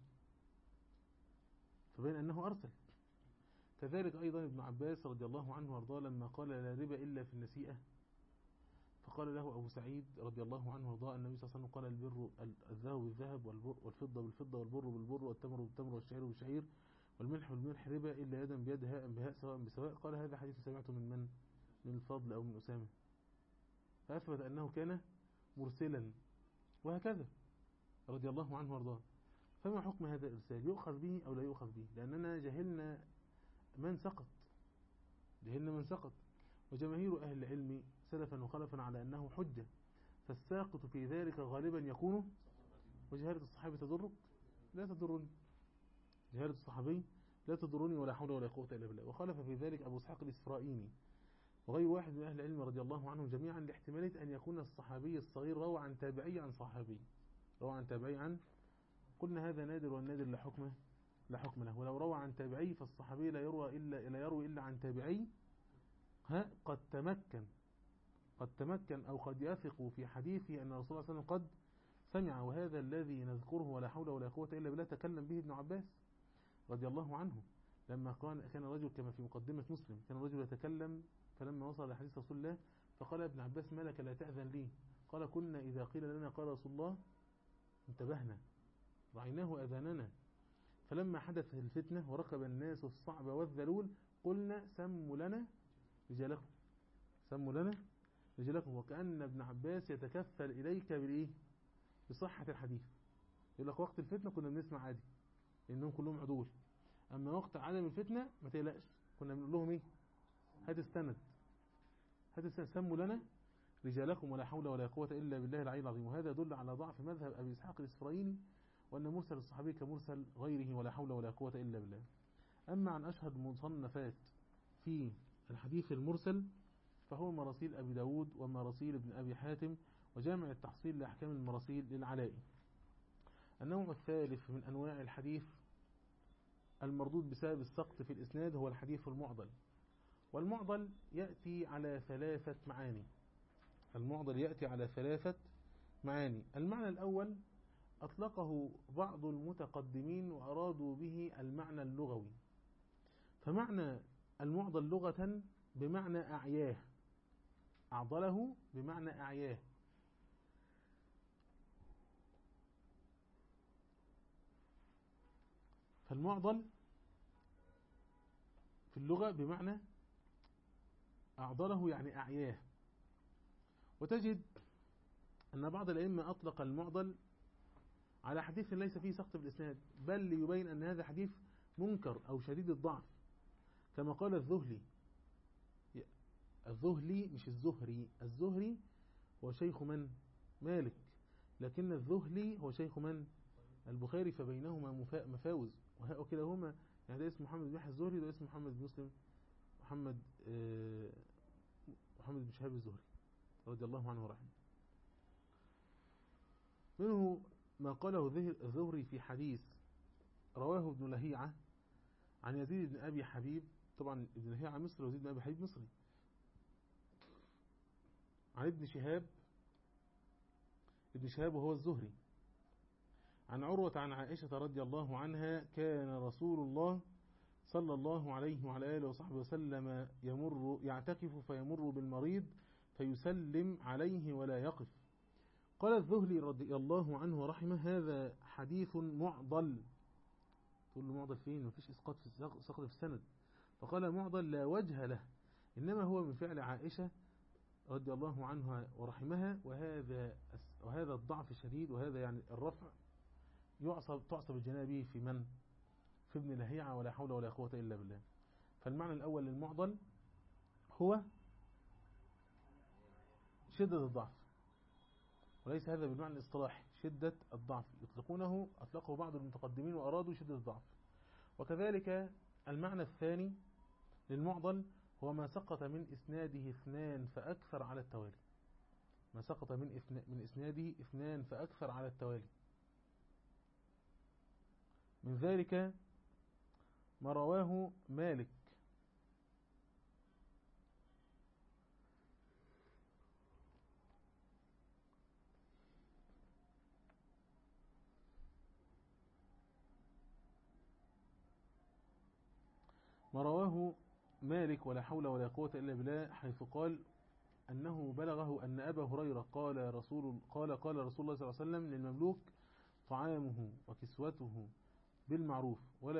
فبين أنه أرسل. كذلك أيضا ابن عباس رضي الله عنه وارضاه لما قال لا ربا إلا في النسيئة، فقال له أبو سعيد رضي الله عنه وارضاه النبي صلى الله عليه وسلم قال البر الذهب بالذهب والفضة بالفضة والبر بالبر والتمر بالتمر والشعير بالشعير والملح بالملح ربا إلا يدا بيد هاء بهاء سواء بسواء. قال هذا حديث سمعته من الفضل أو من أسامة، فأثبت أنه كان مرسلا، وهكذا رضي الله عنه وارضاه. فما حكم هذا الإرسال؟ يؤخذ به أو لا يؤخذ به؟ لأننا جهلنا من سقط، وجماهير أهل العلم سلفا وخلفا على أنه حجة، فالساقط في ذلك غالبا يكون. وجهالة الصحابي تضرك؟ لا تضرني، جهالة الصحابي لا تضرني، ولا حول ولا قوة إلا بالله. وخالف في ذلك أبو إسحاق الإسرائيلي وغير واحد من أهل العلم رضي الله عنهم جميعا، لاحتمالية أن يكون الصحابي الصغير روى عن تابعي عن صحابي، قلنا هذا نادر، والنادر لا حكم له. ولو روى عن تابعي فالصحابي لا يروي إلا عن تابعي قد تمكن أو قد يثق في حديثه أن رسول الله صلى الله عليه وسلم قد سمع. وهذا الذي نذكره ولا حول ولا قوة إلا بالله تكلم به ابن عباس رضي الله عنه، لما كان رجل كما في مقدمة مسلم، كان رجل يتكلم فلما وصل لحديث رسول الله فقال ابن عباس ما لك لا تأذن لي؟ قال كنا إذا قيل لنا قال رسول الله انتبهنا رعيناه أذاننا، فلما حدث الفتنة وركب الناس الصعب والذلول قلنا سموا لنا رجالكم. وكأن ابن عباس يتكفل إليك بصحة الحديث. يقول لك وقت الفتنة كنا بنسمع عادي لأنهم كلهم عدول، أما وقت عدم الفتنة ما تقلقش كنا بنقول لهم هات السند سموا لنا رجالكم ولا حول ولا قوة إلا بالله العلي العظيم. وهذا يدل على ضعف مذهب أبي إسحاق الإسرائيلي، وأن مرسل الصحابي كمرسل غيره ولا حول ولا قوة إلا بالله. أما عن أشهر المصنفات في الحديث المرسل فهو مراسيل أبي داود ومراسيل ابن أبي حاتم وجامع التحصيل لأحكام المراسيل للعلائي. النوع الثالث من أنواع الحديث المردود بسبب السقط في الإسناد هو الحديث المعضل. والمعضل يأتي على 3 معاني. المعنى الأول أطلقه بعض المتقدمين وأرادوا به المعنى اللغوي. فمعنى المعضل لغة بمعنى أعياه، أعضله بمعنى أعياه. فالمعضل في اللغة بمعنى أعضله يعني أعياه. وتجد أن بعض الأئمة أطلق المعضل على حديث ليس فيه سقط في الإسناد، بل ليبين أن هذا حديث منكر أو شديد الضعف، كما قال الذهلي. الذهلي مش الزهري، الزهري هو شيخ من؟ مالك، لكن الذهلي هو شيخ من؟ البخاري، فبينهما مفاوز، وكلاهما يعني ده اسم محمد بن يحيى الزهري، ده اسم محمد بن مسلم محمد بن شهاب الزهري رضي الله عنه ورحمه. منه ما قاله الزهري في حديث رواه ابن لهيعة عن يزيد بن أبي حبيب، طبعا ابن لهيعة مصري ويزيد بن أبي حبيب مصري، عن ابن شهاب وهو الزهري، عن عروة عن عائشة رضي الله عنها: كان رسول الله صلى الله عليه وعلى آله وصحبه وسلم يعتكف فيمر بالمريض فيسلم عليه ولا يقف. قال الذهلي رضي الله عنه ورحمه: هذا حديث معضل. تقول له معضل فين؟ مفيش سقط في السند. فقال: معضل لا وجه له، إنما هو من فعل عائشة رضي الله عنها ورحمها، وهذا الضعف الشديد، وهذا يعني الرفع تعصب الجنابه في من؟ في ابن لهيعة، ولا حول ولا قوة إلا بالله. فالمعنى الأول للمعضل هو شدة الضعف، وليس هذا بالمعنى الاصطلاحي شدة الضعف، أطلقه بعض المتقدمين وأرادوا شدة الضعف. وكذلك المعنى الثاني للمعضل هو ما سقط من إسناده اثنان فأكثر على التوالي، ما سقط من إسناده اثنان فأكثر على التوالي. من ذلك ما رواه مالك ولا حول ولا قوة إلا بالله، حيث قال أنه بلغه أن أبا هريرة قال رسول الله صلى الله عليه وسلم للمملوك: طعامه وكسوته بالمعروف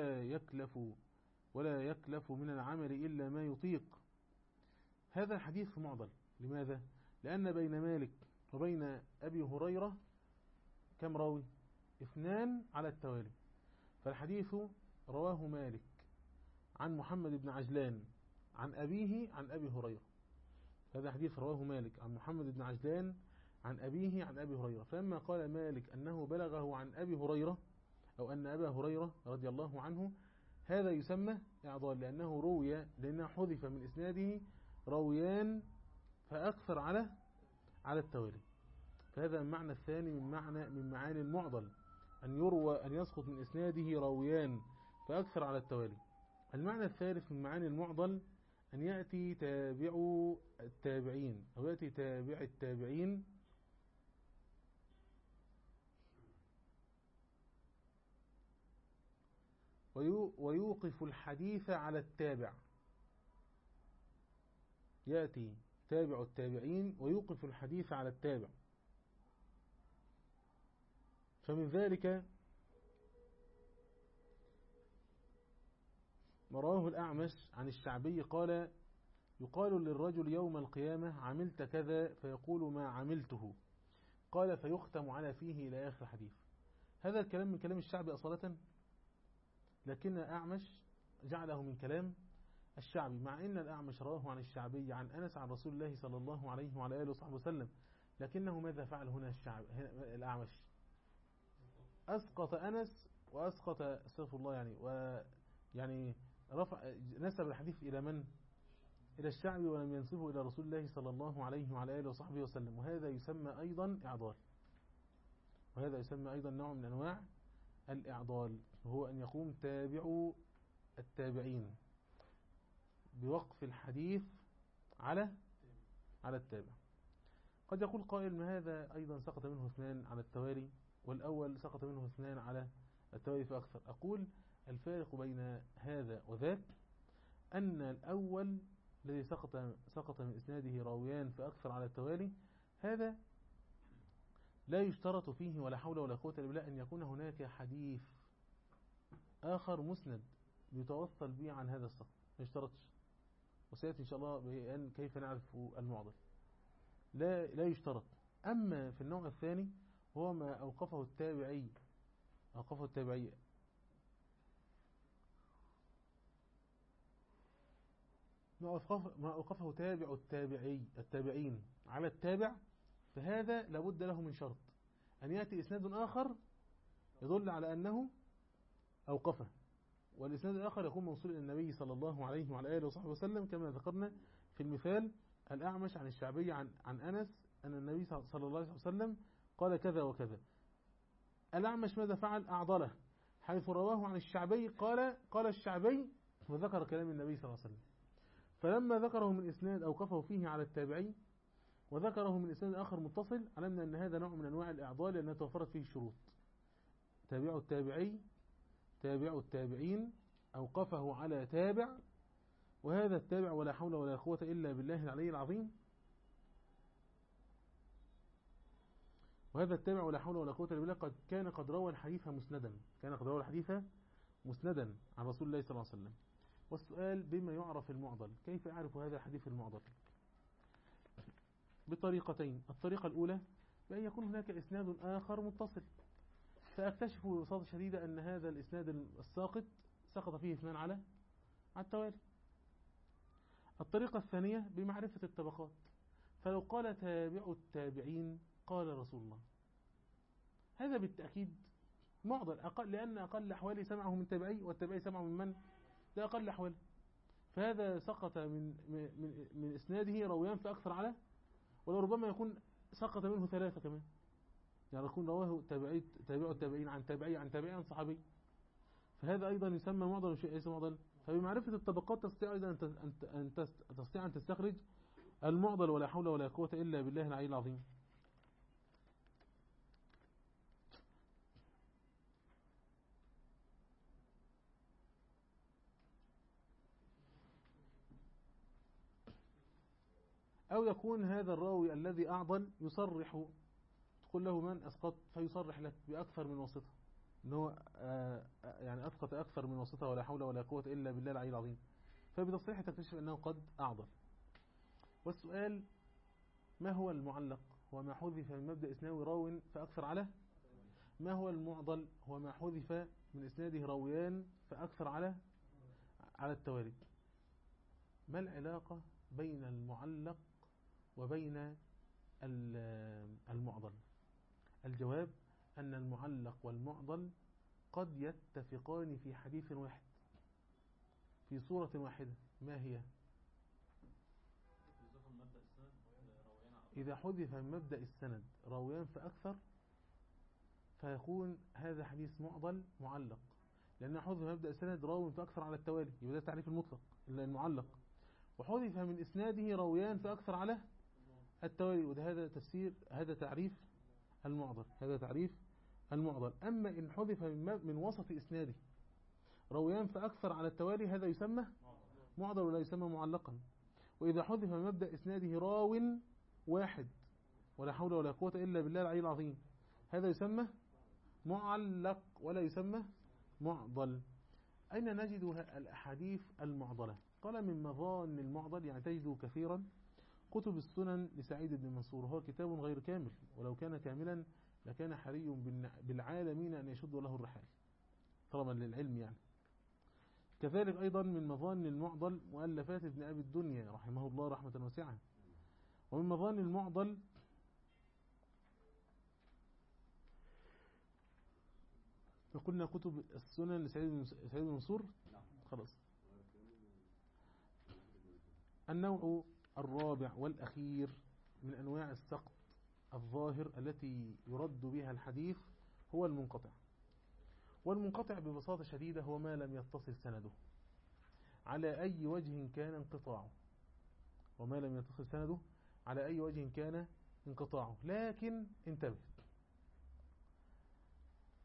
ولا يكلف من العمل إلا ما يطيق. هذا الحديث معضل. لماذا؟ لأن بين مالك وبين أبي هريرة كم راوي؟ اثنان على التوالي. فالحديث رواه مالك عن محمد بن عجلان عن أبيه عن أبي هريرة. هذا حديث رواه مالك عن محمد بن عجلان عن أبيه عن أبي هريرة. فلما قال مالك أنه بلغه عن أبي هريرة، أو أن أبا هريرة رضي الله عنه، هذا يسمى إعضال، لأنه حذف من إسناده رويان فأكثر على التوالي. فهذا المعنى الثاني من معاني المعضل، أن يسقط من إسناده رويان فأكثر على التوالي. المعنى الثالث من معاني المعضل أن يأتي تابع التابعين أو يأتي تابع التابعين ويوقف الحديث على التابع. يأتي تابع التابعين ويوقف الحديث على التابع. فمن ذلك ما رواه الأعمش عن الشعبي قال: يقال للرجل يوم القيامة: عملت كذا، فيقول: ما عملته. قال: فيختم على فيه إلى آخر الحديث. هذا الكلام من كلام الشعبي أصالة، لكن الأعمش جعله من كلام الشعبي، مع أن الأعمش رواه عن الشعبي عن أنس عن رسول الله صلى الله عليه وعلى آله وصحبه وسلم. لكنه ماذا فعل هنا الأعمش؟ أسقط أنس وأسقط استغفر الله يعني نسب الحديث إلى من؟ إلى الشعبي، ولم ينسبه إلى رسول الله صلى الله عليه وعلى آله وصحبه وسلم. وهذا يسمى أيضا إعضال، وهذا يسمى أيضا نوع من أنواع الإعضال، وهو أن يقوم تابع التابعين بوقف الحديث على التابع. قد يقول قائل: ما هذا أيضا سقط منه اثنان على التوالي، والأول سقط منه اثنان على التوالي فأكثر. أقول الفارق بين هذا وذاك أن الأول الذي سقط من إسناده راويان فأكثر على التوالي، هذا لا يشترط فيه ولا حول ولا قوة إلا بالله أن يكون هناك حديث آخر مسند يتوصل به عن هذا السقط، ما يشترطش. وسيأتي إن شاء الله بأن كيف نعرف المعضل. لا يشترط. أما في النوع الثاني هو ما أوقفه التابعي ما أوقفه تابع التابعين على التابع، فهذا لابد له من شرط أن يأتي إسناد آخر يدل على أنه أوقفه، والإسناد الآخر يكون موصول إلى النبي صلى الله عليه وعلى آله وصحبه وسلم، كما ذكرنا في المثال الأعمش عن الشعبي عن أنس أن النبي صلى الله عليه وسلم قال كذا وكذا. الأعمش ماذا فعل؟ أعضله، حيث رواه عن الشعبي قال الشعبي وذكر كلام النبي صلى الله عليه وسلم. فلما ذكره من إسناد أوقفه فيه على التابعي وذكره من إسناد آخر متصل، علمنا أن هذا نوع من أنواع الإعضال لأنها توفرت فيه الشروط. تابع التابعين أوقفه على تابع، وهذا التابع ولا حول ولا قوة إلا بالله العلي العظيم، وهذا التابع ولا حول ولا قوة إلا بالله كان قد روى الحديث مسندا عن رسول الله صلى الله عليه وسلم. والسؤال بما يعرف المعضل؟ كيف أعرف هذا الحديث المعضل؟ بطريقتين. الطريقة الأولى بأن يكون هناك إسناد آخر متصل، فأكتشف ببساطة شديدة أن هذا الإسناد الساقط سقط فيه اثنان على التوالي. الطريقة الثانية بمعرفة الطبقات، فلو قال تابع التابعين قال رسول الله، هذا بالتأكيد معضل، لأن أقل أحوالي سمعه من تابعي، والتابعي سمعه من؟ ده أقل أحوالي. فهذا سقط من إسناده رويان فأكثر على، ولربما يكون سقط منه ثلاثة كمان، يعني يكون رواه تابع التابعين عن تابعي عن تابعي عن صحابي، فهذا أيضا يسمى معضل وشيء ليس معضل. فبمعرفة الطبقات تستطيع أيضا أن تستخرج المعضل ولا حول ولا قوة إلا بالله العلي العظيم. أو يكون هذا الراوي الذي أعضل يصرح، تقول له من أسقط فيصرح لك بأكثر من واسطة، إنه يعني أسقط أكثر من واسطة ولا حول ولا قوة إلا بالله العلي العظيم، فبتصريح تكتشف أنه قد أعضل. والسؤال ما هو المعلق؟ هو ما حذف من مبدأ إسناوي راو فأكثر على. ما هو المعضل؟ هو ما حذف من إسناده راويان فأكثر على التوالي. ما العلاقة بين المعلق وبين المعضل؟ الجواب أن المعلق والمعضل قد يتفقان في حديث واحد في صورة واحدة. ما هي؟ إذا حذف من مبدأ السند راويان فأكثر فيكون هذا حديث معضل معلق، لأن حذف من مبدأ السند راو فأكثر على التوالي، يبقى ده تعريف المطلق المعلق. وحذف من إسناده راويان فأكثر على التوالي، وده هذا تعريف المعضل. أما إن حذف من وسط إسناده راويان فأكثر على التوالي هذا يسمى معضل ولا يسمى معلقا. وإذا حذف من مبدأ إسناده راو واحد ولا حول ولا قوة إلا بالله العلي العظيم هذا يسمى معلق ولا يسمى معضل. أين نجد الأحاديث المعضلة؟ قال من مظان المعضل، يعني تجد كثيرا كتب السنن لسعيد بن منصور، هو كتاب غير كامل، ولو كان كاملا لكان حري بالعالمين أن يشد له الرحال طلبا للعلم يعني. كذلك أيضا من مظان المعضل مؤلفات ابن أبي الدنيا رحمه الله رحمة واسعة. ومن مظان المعضل فقلنا كتب السنن لسعيد بن منصور. خلاص. النوع الرابع والأخير من أنواع السقط الظاهر التي يرد بها الحديث هو المنقطع. والمنقطع ببساطة شديدة هو ما لم يتصل سنده على أي وجه كان انقطاعه، لكن انتبه،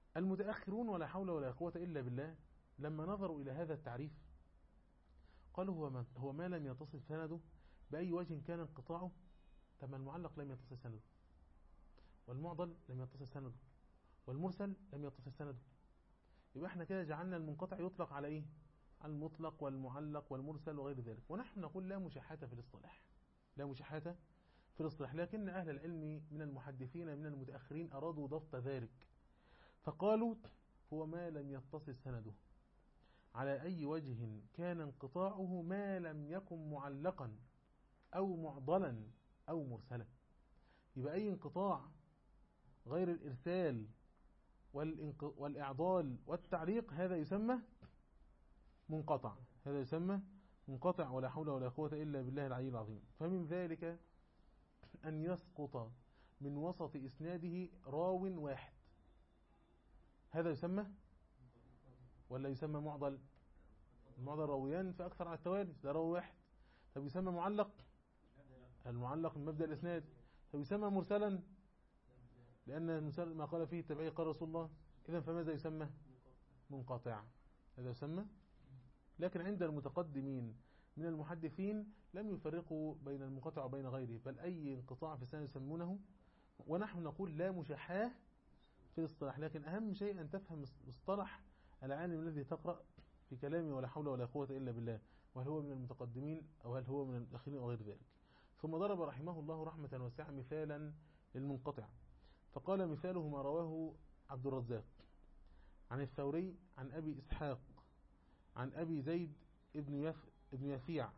المتأخرون ولا حول ولا قوة إلا بالله لما نظروا إلى هذا التعريف قالوا هو ما لم يتصل سنده بأي وجه كان انقطاعه. طب المعلق لم يتصل سنده، والمعضل لم يتصل سنده، والمرسل لم يتصل سنده، يبقى احنا كده جعلنا المنقطع يطلق على ايه؟ على المطلق والمعلق والمرسل وغير ذلك. ونحن نقول لا مشاحة في الاصطلاح، لا مشاحة في الاصطلاح، لكن أهل العلم من المحدثين من المتأخرين أرادوا ضبط ذلك فقالوا هو ما لم يتصل سنده على أي وجه كان انقطاعه ما لم يكن معلقا أو معضلا أو مرسلا. يبقى أي انقطاع غير الإرسال والإعضال والتعليق هذا يسمى منقطع، هذا يسمى منقطع ولا حول ولا قوة إلا بالله العلي العظيم. فمن ذلك أن يسقط من وسط إسناده راو واحد، هذا يسمى ولا يسمى معضل؟ المعضل راويان فأكثر على التوالي، ده راوي واحد. طب يسمى معلق؟ المعلق من مبدأ الإسناد. طب يسمى مرسلا؟ لأن المرسل ما قال فيه التبعي قال رسول الله. إذن فماذا يسمى؟ منقطع، هذا يسمى. لكن عند المتقدمين من المحدثين لم يفرقوا بين المنقطع وبين غيره، بل أي انقطاع في السنة يسمونه. ونحن نقول لا مشاحة في الاصطلاح، لكن أهم شيء أن تفهم مصطلح العالم الذي تقرأ في كلامه ولا حول ولا قوة إلا بالله، وهل هو من المتقدمين أو هل هو من الأخرين أو غير ذلك. ثم ضرب رحمه الله رحمة واسعة مثالا للمنقطع، فقال مثاله ما رواه عبد الرزاق عن الثوري عن أبي إسحاق عن أبي زيد ابن يفيع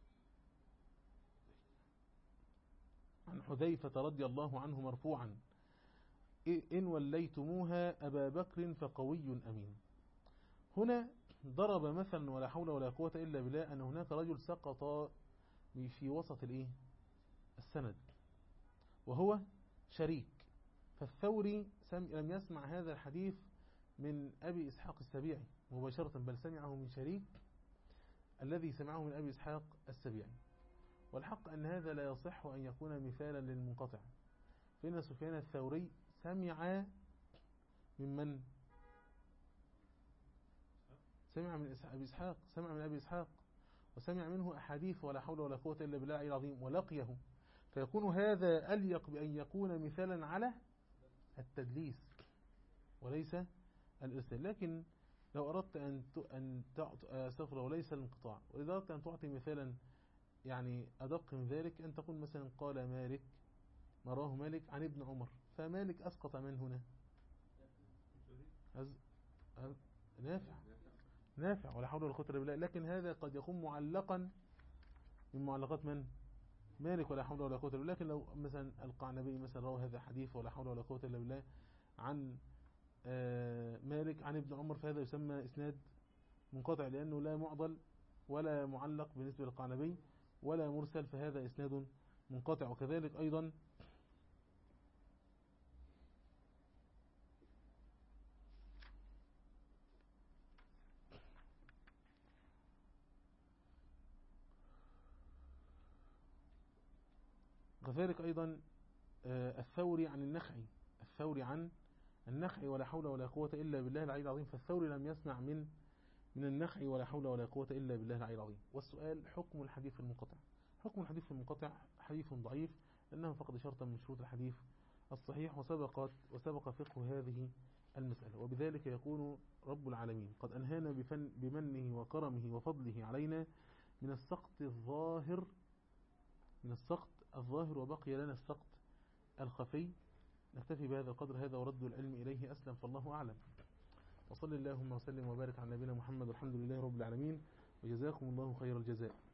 عن حذيفة رضي الله عنه مرفوعا إن وليتموها أبا بكر فقوي أمين. هنا ضرب مثلا ولا حول ولا قوة إلا بالله أن هناك رجل سقط في وسط السند وهو شريك، فالثوري لم يسمع هذا الحديث من أبي إسحاق السبيعي مباشرة، بل سمعه من شريك الذي سمعه من أبي إسحاق السبيعي. والحق أن هذا لا يصح أن يكون مثالا للمنقطع، فإن سفيان الثوري سمع ممن؟ سمع من أبي إسحاق، سمع من أبي إسحاق وسمع منه أحاديث ولا حول ولا قوة إلا بالله العظيم ولقيه، فيكون هذا أليق بأن يكون مثالا على التدليس وليس الإرسال. لكن لو أردت أن سفر وليس الانقطاع، وإذا أردت أن تعطي مثالا يعني أدق من ذلك أن تقول مثلا قال مالك مراه مالك عن ابن عمر، فمالك أسقط من هنا؟ نافع ولا حول ولا قوة إلا بالله. لكن هذا قد يكون معلقا من معلقات من؟ مالك ولا حول ولا قوة إلا بالله. لكن لو مثلا القعنبي مثلا روى هذا الحديث ولا حول ولا قوة إلا بالله عن مالك عن ابن عمر، فهذا يسمى إسناد منقطع، لأنه لا معضل ولا معلق بالنسبة للقعنبي ولا مرسل، فهذا إسناد منقطع. وكذلك أيضا الثوري عن النخعي، الثوري عن النخعي ولا حول ولا قوة إلا بالله العلي العظيم، فالثوري لم يسمع من النخعي ولا حول ولا قوة إلا بالله العلي العظيم. والسؤال حكم الحديث المنقطع. حكم الحديث المنقطع حديث ضعيف لأنه فقد شرطا من شروط الحديث الصحيح، وسبق فقه هذه المسألة. وبذلك يكون رب العالمين قد أنهانا بمنه وكرمه وفضله علينا من السقط الظاهر وبقي لنا السقط الخفي. نكتفي بهذا القدر، هذا ورد العلم إليه أسلم، فالله أعلم. وصل اللهم وسلم وبارك على نبينا محمد، والحمد لله رب العالمين، وجزاكم الله خير الجزاء.